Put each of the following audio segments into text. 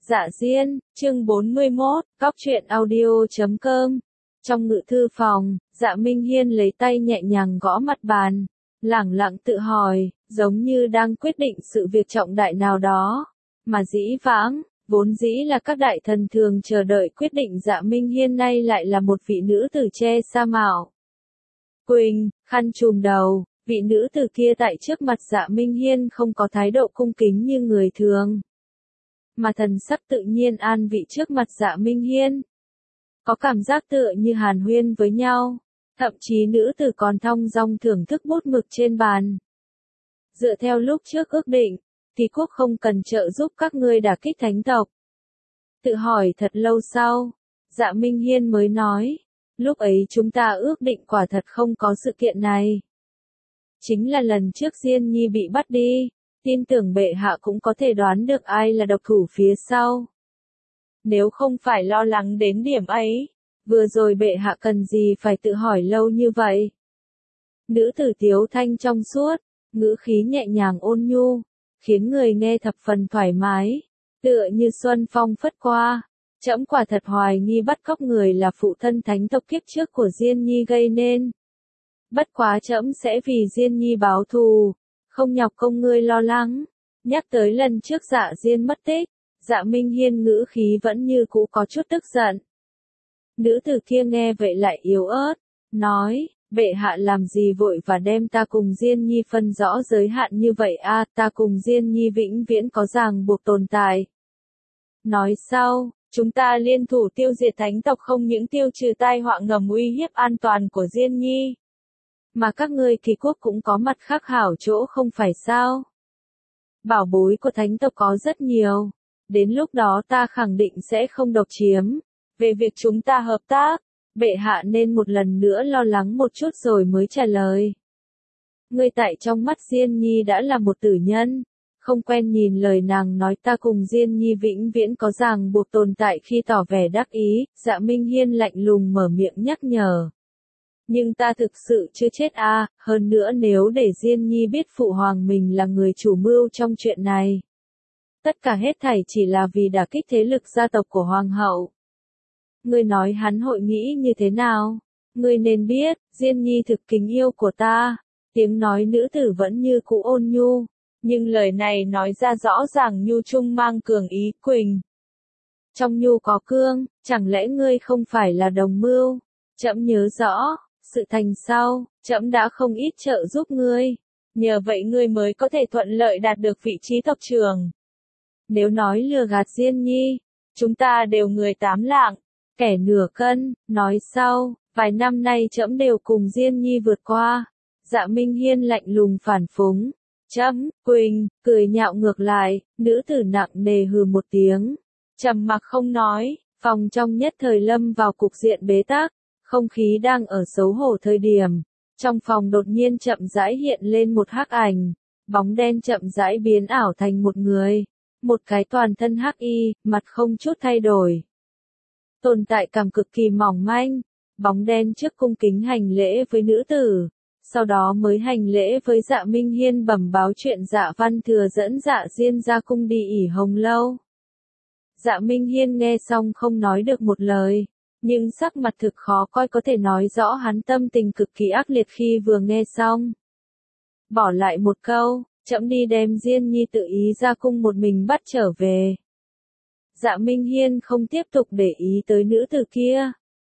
Dạ Diên, chương 41, Cóc truyện audio.com. Trong ngự thư phòng, Dạ Minh Hiên lấy tay nhẹ nhàng gõ mặt bàn, lẳng lặng tự hỏi, giống như đang quyết định sự việc trọng đại nào đó. Mà dĩ vãng, vốn dĩ là các đại thần thường chờ đợi quyết định, Dạ Minh Hiên nay lại là một vị nữ tử che sa mạo. Quỳnh, khăn trùm đầu, vị nữ tử kia tại trước mặt Dạ Minh Hiên không có thái độ cung kính như người thường, mà thần sắc tự nhiên an vị trước mặt Dạ Minh Hiên. Có cảm giác tựa như hàn huyên với nhau, thậm chí nữ tử còn thong dong thưởng thức bút mực trên bàn. Dựa theo lúc trước ước định, thì quốc không cần trợ giúp các ngươi đả kích thánh tộc. Tự hỏi thật lâu sau, Dạ Minh Hiên mới nói, lúc ấy chúng ta ước định quả thật không có sự kiện này. Chính là lần trước Diên Nhi bị bắt đi, tin tưởng bệ hạ cũng có thể đoán được ai là độc thủ phía sau. Nếu không phải lo lắng đến điểm ấy, vừa rồi bệ hạ cần gì phải tự hỏi lâu như vậy. Nữ tử tiếu thanh trong suốt, ngữ khí nhẹ nhàng ôn nhu, khiến người nghe thập phần thoải mái, tựa như xuân phong phất qua. Trẫm quả thật hoài nghi bắt cóc người là phụ thân thánh tộc kiếp trước của Diên Nhi gây nên. Bất quá trẫm sẽ vì Diên Nhi báo thù, không nhọc công ngươi lo lắng. Nhắc tới lần trước Dạ Diên mất tích, Dạ Minh Hiên ngữ khí vẫn như cũ có chút tức giận. Nữ tử kia nghe vậy lại yếu ớt, nói, bệ hạ làm gì vội và đem ta cùng Diên Nhi phân rõ giới hạn như vậy a, ta cùng Diên Nhi vĩnh viễn có ràng buộc tồn tại. Nói sau, chúng ta liên thủ tiêu diệt thánh tộc không những tiêu trừ tai họa ngầm uy hiếp an toàn của Diên Nhi, mà các ngươi Kỳ quốc cũng có mặt khác hảo chỗ không phải sao? Bảo bối của thánh tộc có rất nhiều, đến lúc đó ta khẳng định sẽ không độc chiếm. Về việc chúng ta hợp tác, bệ hạ nên một lần nữa lo lắng một chút rồi mới trả lời. Ngươi tại trong mắt Diên Nhi đã là một tử nhân, không quen nhìn lời nàng nói ta cùng Diên Nhi vĩnh viễn có ràng buộc tồn tại khi tỏ vẻ đắc ý, Dạ Minh Hiên lạnh lùng mở miệng nhắc nhở. Nhưng ta thực sự chưa chết a, hơn nữa nếu để Diên Nhi biết phụ hoàng mình là người chủ mưu trong chuyện này. Tất cả hết thảy chỉ là vì đả kích thế lực gia tộc của hoàng hậu. Ngươi nói hắn hội nghĩ như thế nào? Ngươi nên biết, Diên Nhi thực kính yêu của ta. Tiếng nói nữ tử vẫn như cũ ôn nhu, nhưng lời này nói ra rõ ràng nhu trung mang cường ý. Quỳnh, trong nhu có cương, chẳng lẽ ngươi không phải là đồng mưu? Trẫm nhớ rõ, sự thành sau, trẫm đã không ít trợ giúp ngươi, nhờ vậy ngươi mới có thể thuận lợi đạt được vị trí tộc trưởng. Nếu nói lừa gạt Diên Nhi, chúng ta đều người tám lạng, kẻ nửa cân. Nói sau, vài năm nay trẫm đều cùng Diên Nhi vượt qua. Dạ Minh Hiên lạnh lùng phản phúng. Trẫm, Quỳnh, cười nhạo ngược lại, nữ tử nặng nề hừ một tiếng, trầm mặc không nói. Phòng trong nhất thời lâm vào cục diện bế tắc, không khí đang ở xấu hổ thời điểm. Trong phòng đột nhiên chậm rãi hiện lên một hắc ảnh, bóng đen chậm rãi biến ảo thành một người. Một cái toàn thân hắc y, mặt không chút thay đổi. Tồn tại cảm cực kỳ mỏng manh, bóng đen trước cung kính hành lễ với nữ tử, sau đó mới hành lễ với Dạ Minh Hiên bẩm báo chuyện Dạ Văn Thừa dẫn Dạ Diên ra cung đi ỉ Hồng Lâu. Dạ Minh Hiên nghe xong không nói được một lời, nhưng sắc mặt thực khó coi, có thể nói rõ hắn tâm tình cực kỳ ác liệt khi vừa nghe xong. Bỏ lại một câu, trẫm đi đem Diên Nhi tự ý ra cung một mình bắt trở về. Dạ Minh Hiên không tiếp tục để ý tới nữ tử kia.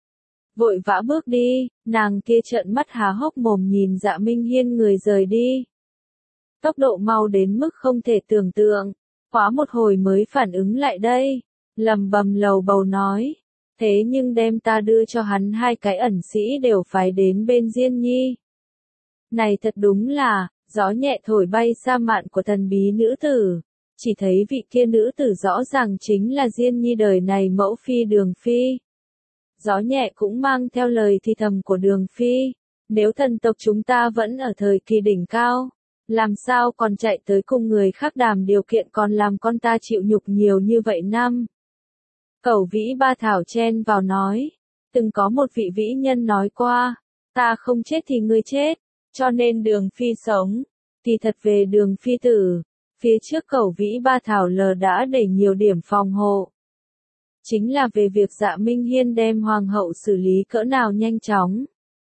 Vội vã bước đi, nàng kia trợn mắt há hốc mồm nhìn Dạ Minh Hiên người rời đi. Tốc độ mau đến mức không thể tưởng tượng, quá một hồi mới phản ứng lại đây, lầm bầm lầu bầu nói. Thế nhưng đem ta đưa cho hắn hai cái ẩn sĩ đều phải đến bên Diên Nhi. Này thật đúng là, gió nhẹ thổi bay sa mạn của thần bí nữ tử. Chỉ thấy vị kia nữ tử rõ ràng chính là Diên Nhi đời này mẫu phi Đường Phi. Gió nhẹ cũng mang theo lời thì thầm của Đường Phi. Nếu thần tộc chúng ta vẫn ở thời kỳ đỉnh cao, làm sao còn chạy tới cùng người khác đàm điều kiện, còn làm con ta chịu nhục nhiều như vậy năm. Cẩu Vĩ Ba Thảo chen vào nói, từng có một vị vĩ nhân nói qua, ta không chết thì ngươi chết, cho nên Đường Phi sống. Thì thật về Đường Phi tử, Phía trước Cẩu Vĩ Ba Thảo Lờ đã đẩy nhiều điểm phòng hộ. Chính là về việc Dạ Minh Hiên đem hoàng hậu xử lý cỡ nào nhanh chóng.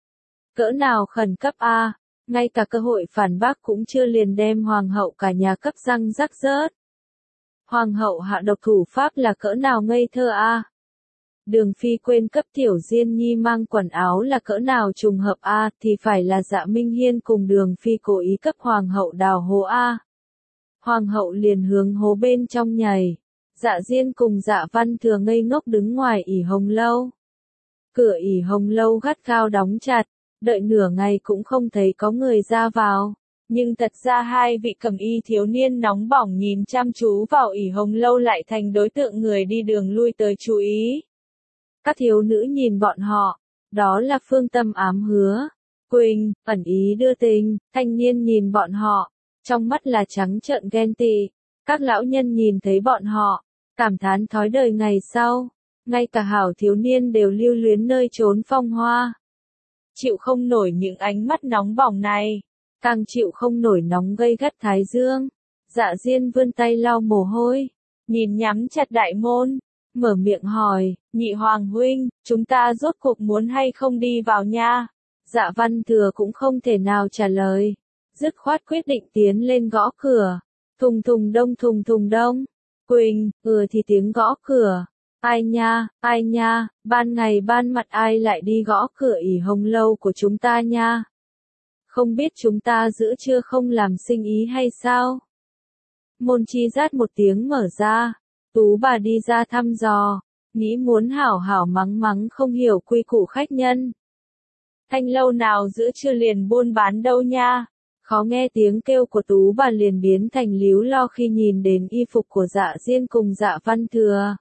Cỡ nào khẩn cấp a, ngay cả cơ hội phản bác cũng chưa liền đem hoàng hậu cả nhà cấp răng rắc rớt. Hoàng hậu hạ độc thủ pháp là cỡ nào ngây thơ a. Đường Phi quên cấp Tiểu Diên Nhi mang quần áo là cỡ nào trùng hợp a, thì phải là Dạ Minh Hiên cùng Đường Phi cố ý cấp hoàng hậu đào hố a. Hoàng hậu liền hướng hố bên trong nhảy. Dạ Diên cùng Dạ Văn Thừa ngây ngốc đứng ngoài ỉ hồng lâu. Cửa ỉ hồng lâu gắt gao đóng chặt, đợi nửa ngày cũng không thấy có người ra vào. Nhưng thật ra hai vị cẩm y thiếu niên nóng bỏng nhìn chăm chú vào ỉ hồng lâu lại thành đối tượng người đi đường lui tới chú ý. Các thiếu nữ nhìn bọn họ, đó là Phương Tâm ám hứa, Quỳnh, ẩn ý đưa tình, thanh niên nhìn bọn họ, trong mắt là trắng trợn ghen tị. Các lão nhân nhìn thấy bọn họ, cảm thán thói đời ngày sau, ngay cả hảo thiếu niên đều lưu luyến nơi trốn phong hoa. Chịu không nổi những ánh mắt nóng bỏng này, càng chịu không nổi nóng gây gắt thái dương. Dạ Diên vươn tay lau mồ hôi, nhìn nhắm chặt đại môn, mở miệng hỏi, nhị hoàng huynh, chúng ta rốt cuộc muốn hay không đi vào nha? Dạ Văn Thừa cũng không thể nào trả lời, dứt khoát quyết định tiến lên gõ cửa. Thùng thùng đông. Quỳnh, thì tiếng gõ cửa. Ai nha, ban ngày ban mặt ai lại đi gõ cửa ỉ hồng lâu của chúng ta nha? Không biết chúng ta giữa trưa không làm sinh ý hay sao? Môn chi rát một tiếng mở ra, Tú bà đi ra thăm dò, nghĩ muốn hảo hảo mắng mắng không hiểu quy củ khách nhân. Thanh lâu nào giữa trưa liền buôn bán đâu nha? Khó nghe tiếng kêu của Tú bà liền biến thành líu lo khi nhìn đến y phục của Dạ Diên cùng Dạ Văn Thừa.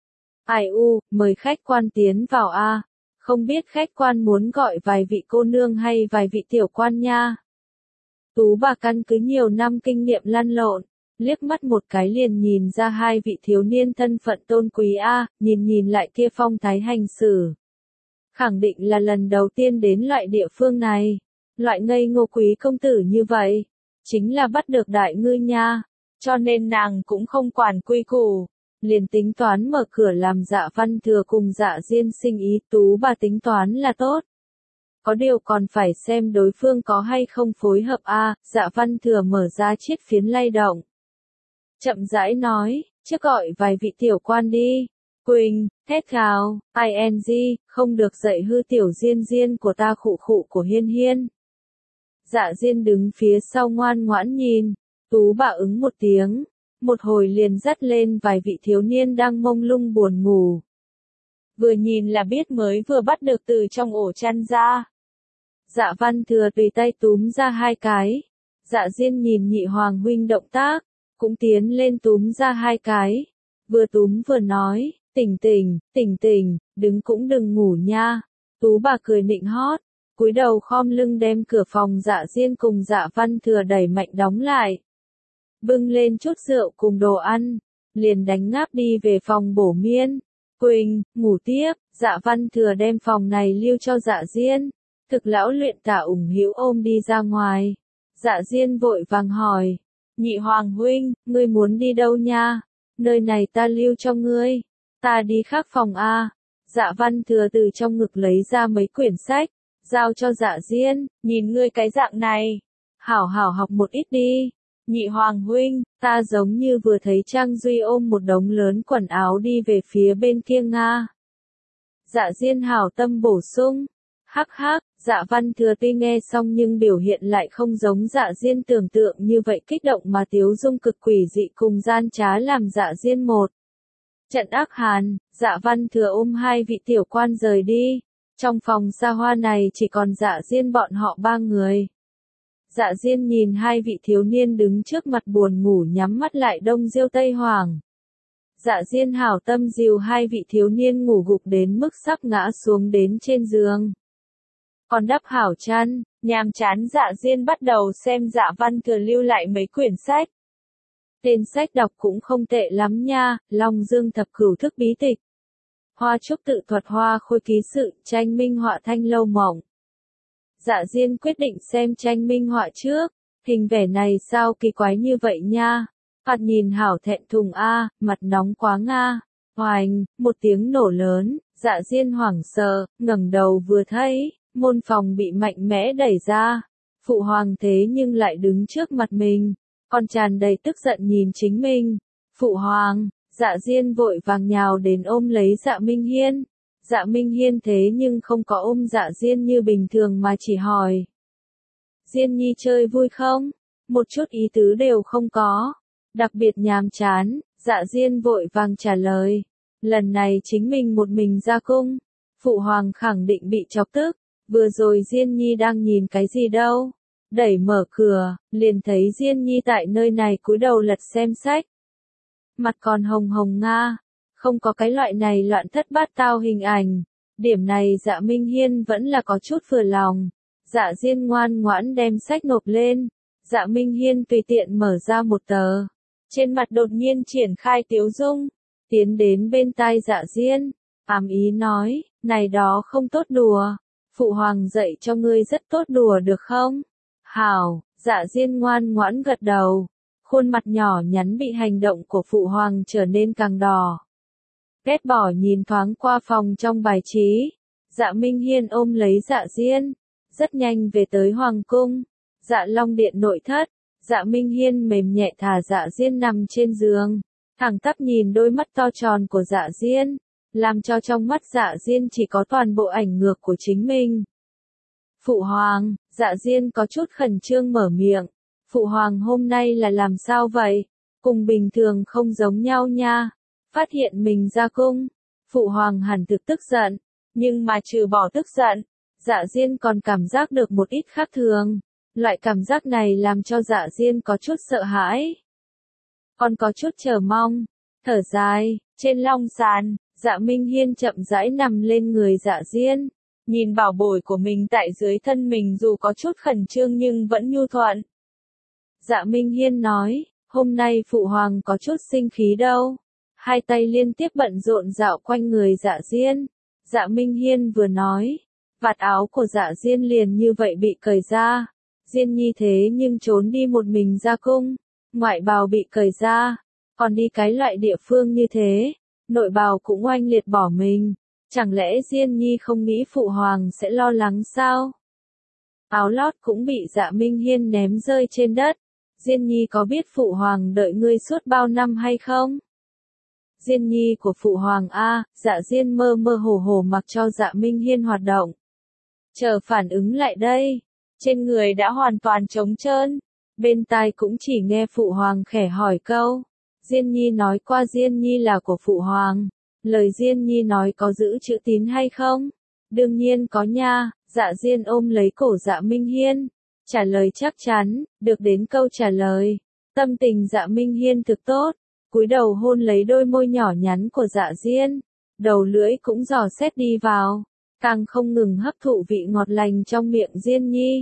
Ai u, mời khách quan tiến vào a. Không biết khách quan muốn gọi vài vị cô nương hay vài vị tiểu quan nha. Tú bà căn cứ nhiều năm kinh nghiệm lăn lộn, liếc mắt một cái liền nhìn ra hai vị thiếu niên thân phận tôn quý a, nhìn lại kia phong thái hành xử. Khẳng định là lần đầu tiên đến loại địa phương này. Loại ngây ngô quý công tử như vậy, chính là bắt được đại ngư nha, cho nên nàng cũng không quản quy củ, liền tính toán mở cửa làm Dạ Văn Thừa cùng Dạ Diên sinh ý. Tú bà tính toán là tốt. Có điều còn phải xem đối phương có hay không phối hợp a. Dạ Văn Thừa mở ra chiếc phiến lay động. Chậm rãi nói, trước gọi vài vị tiểu quan đi. Quỳnh, thét gào, ing, không được dạy hư tiểu Diên Diên của ta khụ khụ của Hiên Hiên. Dạ Diên đứng phía sau ngoan ngoãn nhìn, Tú bà ứng một tiếng, một hồi liền dắt lên vài vị thiếu niên đang mông lung buồn ngủ. Vừa nhìn là biết mới vừa bắt được từ trong ổ chăn ra. Dạ Văn Thừa tùy tay túm ra hai cái. Dạ Diên nhìn nhị hoàng huynh động tác, cũng tiến lên túm ra hai cái. Vừa túm vừa nói, tỉnh, đứng cũng đừng ngủ nha. Tú bà cười nịnh hót, cúi đầu khom lưng đem cửa phòng Dạ Diên cùng Dạ Văn Thừa đẩy mạnh đóng lại. Bưng lên chút rượu cùng đồ ăn, liền đánh ngáp đi về phòng bổ miên. Quỳnh, ngủ tiếp. Dạ Văn Thừa đem phòng này lưu cho Dạ Diên. Thực lão luyện tả ủng hữu ôm đi ra ngoài. Dạ Diên vội vàng hỏi, nhị hoàng huynh, ngươi muốn đi đâu nha? Nơi này ta lưu cho ngươi. Ta đi khác phòng a. Dạ Văn Thừa từ trong ngực lấy ra mấy quyển sách, giao cho Dạ Diên, nhìn ngươi cái dạng này, hảo hảo học một ít đi. Nhị hoàng huynh, ta giống như vừa thấy Trang Duy ôm một đống lớn quần áo đi về phía bên kia Nga. Dạ Diên hảo tâm bổ sung. Hắc hắc, Dạ Văn Thừa tuy nghe xong nhưng biểu hiện lại không giống Dạ Diên tưởng tượng như vậy kích động mà tiếu dung cực quỷ dị cùng gian trá làm Dạ Diên một trận ác hàn. Dạ Văn Thừa ôm hai vị tiểu quan rời đi. Trong phòng xa hoa này chỉ còn Dạ Diên bọn họ ba người. Dạ Diên nhìn hai vị thiếu niên đứng trước mặt buồn ngủ nhắm mắt lại đông diêu tây hoàng. Dạ Diên hảo tâm dìu hai vị thiếu niên ngủ gục đến mức sắp ngã xuống đến trên giường. Còn đắp hảo chăn, nhàm chán Dạ Diên bắt đầu xem Dạ Văn Thừa lưu lại mấy quyển sách. Tên sách đọc cũng không tệ lắm nha, Long Dương thập cửu thức bí tịch. Hoa trúc tự thuật hoa khôi ký sự, tranh minh họa thanh lâu mộng. Dạ Diên quyết định xem tranh minh họa trước, hình vẽ này sao kỳ quái như vậy nha. Phạt nhìn hảo thẹn thùng a, mặt nóng quá nga. Oành, một tiếng nổ lớn, Dạ Diên hoảng sợ, ngẩng đầu vừa thấy, môn phòng bị mạnh mẽ đẩy ra. Phụ hoàng thế nhưng lại đứng trước mặt mình, còn tràn đầy tức giận nhìn chính mình. Phụ hoàng, Dạ Diên vội vàng nhào đến ôm lấy Dạ Minh Hiên. Dạ Minh Hiên thế nhưng không có ôm Dạ Diên như bình thường mà chỉ hỏi. Diên nhi chơi vui không? Một chút ý tứ đều không có. Đặc biệt nhàm chán, Dạ Diên vội vàng trả lời. Lần này chính mình một mình ra cung. Phụ hoàng khẳng định bị chọc tức. Vừa rồi Diên nhi đang nhìn cái gì đâu? Đẩy mở cửa, liền thấy Diên nhi tại nơi này cúi đầu lật xem sách. Mặt còn hồng hồng nga. Không có cái loại này loạn thất bát tao hình ảnh. Điểm này Dạ Minh Hiên vẫn là có chút vừa lòng. Dạ Diên ngoan ngoãn đem sách nộp lên. Dạ Minh Hiên tùy tiện mở ra một tờ. Trên mặt đột nhiên triển khai tiếu dung. Tiến đến bên tai Dạ Diên. Ám ý nói, này đó không tốt đùa. Phụ hoàng dạy cho ngươi rất tốt đùa được không? Hảo, Dạ Diên ngoan ngoãn gật đầu. Khuôn mặt nhỏ nhắn bị hành động của phụ hoàng trở nên càng đỏ. Ghét bỏ nhìn thoáng qua phòng trong bài trí. Dạ Minh Hiên ôm lấy Dạ Diên. Rất nhanh về tới hoàng cung. Dạ Long điện nội thất. Dạ Minh Hiên mềm nhẹ thả Dạ Diên nằm trên giường. Thẳng tắp nhìn đôi mắt to tròn của Dạ Diên. Làm cho trong mắt Dạ Diên chỉ có toàn bộ ảnh ngược của chính mình. Phụ hoàng, Dạ Diên có chút khẩn trương mở miệng. Phụ hoàng hôm nay là làm sao vậy? Cùng bình thường không giống nhau nha. Phát hiện mình ra cung. Phụ hoàng hẳn thực tức giận. Nhưng mà trừ bỏ tức giận, Dạ Diên còn cảm giác được một ít khác thường. Loại cảm giác này làm cho Dạ Diên có chút sợ hãi. Còn có chút chờ mong. Thở dài, trên long sàn, Dạ Minh Hiên chậm rãi nằm lên người Dạ Diên. Nhìn bảo bối của mình tại dưới thân mình dù có chút khẩn trương nhưng vẫn nhu thuận. Dạ Minh Hiên nói, hôm nay phụ hoàng có chút sinh khí đâu. Hai tay liên tiếp bận rộn dạo quanh người Dạ Diên. Dạ Minh Hiên vừa nói, vạt áo của Dạ Diên liền như vậy bị cởi ra. Diên nhi thế nhưng trốn đi một mình ra cung. Ngoại bào bị cởi ra. Còn đi cái loại địa phương như thế. Nội bào cũng oanh liệt bỏ mình. Chẳng lẽ Diên nhi không nghĩ phụ hoàng sẽ lo lắng sao? Áo lót cũng bị Dạ Minh Hiên ném rơi trên đất. Diên nhi có biết phụ hoàng đợi ngươi suốt bao năm hay không? Diên nhi của phụ hoàng a, Dạ Diên mơ mơ hồ hồ mặc cho Dạ Minh Hiên hoạt động. Chờ phản ứng lại đây, trên người đã hoàn toàn trống trơn, bên tai cũng chỉ nghe phụ hoàng khẽ hỏi câu. Diên nhi nói qua Diên nhi là của phụ hoàng, lời Diên nhi nói có giữ chữ tín hay không? Đương nhiên có nha. Dạ Diên ôm lấy cổ Dạ Minh Hiên, trả lời chắc chắn, được đến câu trả lời. Tâm tình Dạ Minh Hiên thực tốt. Cúi đầu hôn lấy đôi môi nhỏ nhắn của Dạ Diên, đầu lưỡi cũng dò xét đi vào, càng không ngừng hấp thụ vị ngọt lành trong miệng Diên nhi.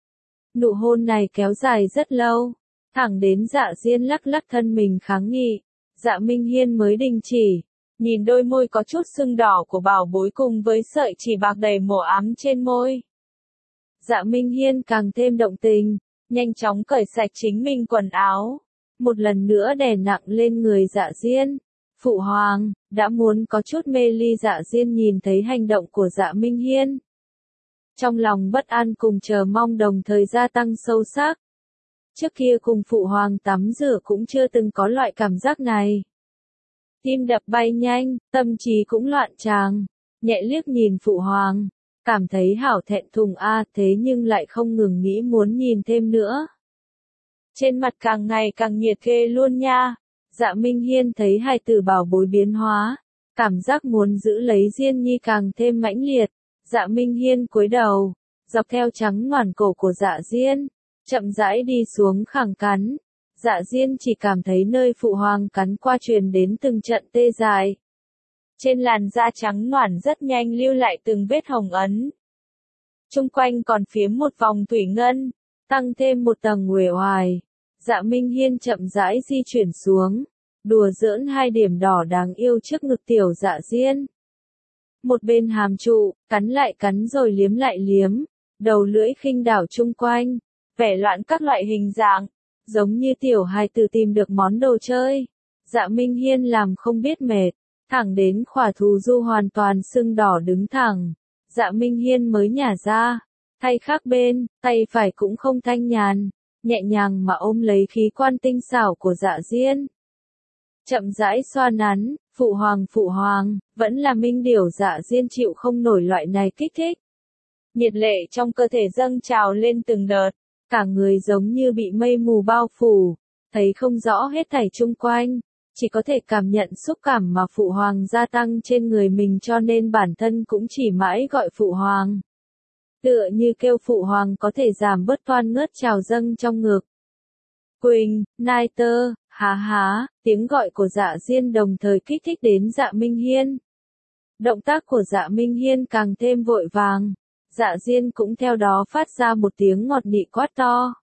Nụ hôn này kéo dài rất lâu, thẳng đến Dạ Diên lắc lắc thân mình kháng nghị, Dạ Minh Hiên mới đình chỉ, nhìn đôi môi có chút sưng đỏ của bảo bối cùng với sợi chỉ bạc đầy mổ ám trên môi. Dạ Minh Hiên càng thêm động tình, nhanh chóng cởi sạch chính mình quần áo. Một lần nữa đè nặng lên người Dạ Diên. Phụ hoàng, đã muốn có chút mê ly Dạ Diên nhìn thấy hành động của Dạ Minh Hiên. Trong lòng bất an cùng chờ mong đồng thời gia tăng sâu sắc. Trước kia cùng phụ hoàng tắm rửa cũng chưa từng có loại cảm giác này. Tim đập bay nhanh, tâm trí cũng loạn tràng. Nhẹ liếc nhìn phụ hoàng, cảm thấy hảo thẹn thùng a, thế nhưng lại không ngừng nghĩ muốn nhìn thêm nữa. Trên mặt càng ngày càng nhiệt ghê luôn nha. Dạ Minh Hiên thấy hai tử bảo bối biến hóa, cảm giác muốn giữ lấy Diên nhi càng thêm mãnh liệt. Dạ Minh Hiên cúi đầu, dọc theo trắng ngoằn cổ của Dạ Diên, chậm rãi đi xuống khẳng cắn. Dạ Diên chỉ cảm thấy nơi phụ hoàng cắn qua truyền đến từng trận tê dại. Trên làn da trắng ngoằn rất nhanh lưu lại từng vết hồng ấn. Chung quanh còn phiếm một vòng thủy ngân, tăng thêm một tầng uể oải. Dạ Minh Hiên chậm rãi di chuyển xuống, đùa giỡn hai điểm đỏ đáng yêu trước ngực tiểu Dạ Diên. Một bên hàm trụ, cắn lại cắn rồi liếm lại liếm, đầu lưỡi khinh đảo chung quanh, vẻ loạn các loại hình dạng. giống như tiểu hài tử tìm được món đồ chơi. Dạ Minh Hiên làm không biết mệt, thẳng đến khỏa thù du hoàn toàn sưng đỏ đứng thẳng. Dạ Minh Hiên mới nhả ra, thay khác bên, tay phải cũng không thanh nhàn, nhẹ nhàng mà ôm lấy khí quan tinh xảo của Dạ Diên. Chậm rãi xoa nắn, phụ hoàng, vẫn là Minh Điểu. Dạ Diên chịu không nổi loại này kích thích. Nhiệt lệ trong cơ thể dâng trào lên từng đợt, cả người giống như bị mây mù bao phủ, thấy không rõ hết thảy chung quanh, chỉ có thể cảm nhận xúc cảm mà phụ hoàng gia tăng trên người mình, cho nên bản thân cũng chỉ mãi gọi phụ hoàng. Tựa như kêu phụ hoàng có thể giảm bớt toan ngớt trào dâng trong ngực. Quỳnh, nai tơ, há há, tiếng gọi của Dạ Diên đồng thời kích thích đến Dạ Minh Hiên. Động tác của Dạ Minh Hiên càng thêm vội vàng, Dạ Diên cũng theo đó phát ra một tiếng ngọt nị quát to.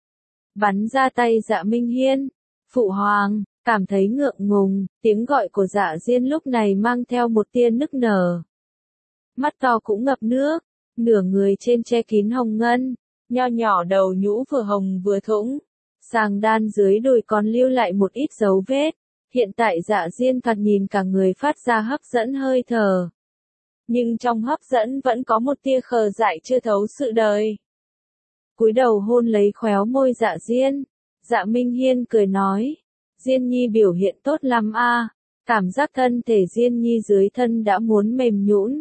Bắn ra tay Dạ Minh Hiên, phụ hoàng, cảm thấy ngượng ngùng, tiếng gọi của Dạ Diên lúc này mang theo một tia nức nở. Mắt to cũng ngập nước, nửa người trên che kín hồng ngân, nho nhỏ đầu nhũ vừa hồng vừa thũng. Sàng đan dưới đùi còn lưu lại một ít dấu vết. Hiện tại Dạ Diên thoạt nhìn cả người phát ra hấp dẫn hơi thở. Nhưng trong hấp dẫn vẫn có một tia khờ dại chưa thấu sự đời. Cúi đầu hôn lấy khéo môi Dạ Diên. Dạ Minh Hiên cười nói. Diên Nhi biểu hiện tốt lắm a. Cảm giác thân thể Diên Nhi dưới thân đã muốn mềm nhũn.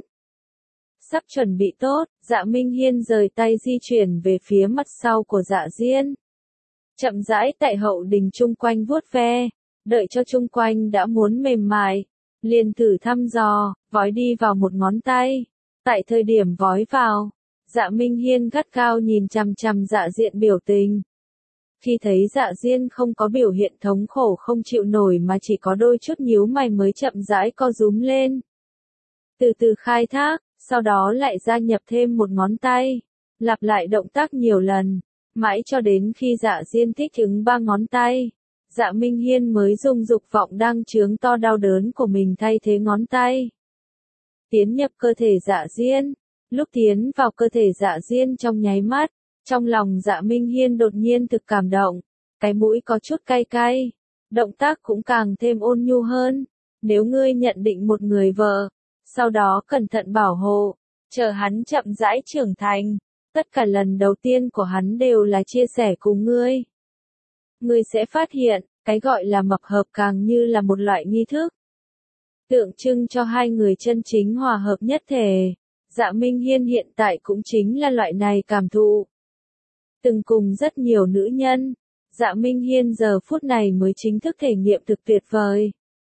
Sắp chuẩn bị tốt, Dạ Minh Hiên rời tay di chuyển về phía mặt sau của Dạ Diên. Chậm rãi tại hậu đình chung quanh vuốt ve, đợi cho chung quanh đã muốn mềm mại, liền thử thăm dò, vói đi vào một ngón tay. Tại thời điểm vói vào, Dạ Minh Hiên gắt gao nhìn chằm chằm Dạ Diên biểu tình. Khi thấy Dạ Diên không có biểu hiện thống khổ không chịu nổi mà chỉ có đôi chút nhíu mày mới chậm rãi co rúm lên. Từ từ khai thác, sau đó lại gia nhập thêm một ngón tay, lặp lại động tác nhiều lần. Mãi cho đến khi Dạ Diên thích ứng 3 ngón tay, Dạ Minh Hiên mới dùng dục vọng đang chướng to đau đớn của mình thay thế ngón tay. Tiến nhập cơ thể Dạ Diên, lúc tiến vào cơ thể Dạ Diên trong nháy mắt, trong lòng Dạ Minh Hiên đột nhiên thực cảm động, cái mũi có chút cay cay, động tác cũng càng thêm ôn nhu hơn. Nếu ngươi nhận định một người vợ, sau đó cẩn thận bảo hộ, chờ hắn chậm rãi trưởng thành. Tất cả lần đầu tiên của hắn đều là chia sẻ cùng ngươi. Ngươi sẽ phát hiện, cái gọi là mập hợp càng như là một loại nghi thức. Tượng trưng cho hai người chân chính hòa hợp nhất thể. Dạ Minh Hiên hiện tại cũng chính là loại này cảm thụ. Từng cùng rất nhiều nữ nhân, Dạ Minh Hiên giờ phút này mới chính thức thể nghiệm thực tuyệt vời.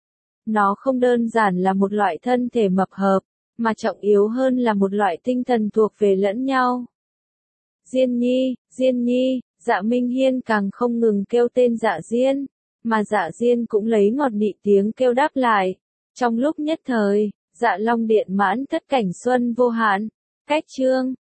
Nó không đơn giản là một loại thân thể mập hợp, mà trọng yếu hơn là một loại tinh thần thuộc về lẫn nhau. Diên Nhi, Dạ Minh Hiên càng không ngừng kêu tên Dạ Diên, mà Dạ Diên cũng lấy ngọt nị tiếng kêu đáp lại. Trong lúc nhất thời, Dạ Long Điện mãn thất cảnh xuân vô hạn. Cách chương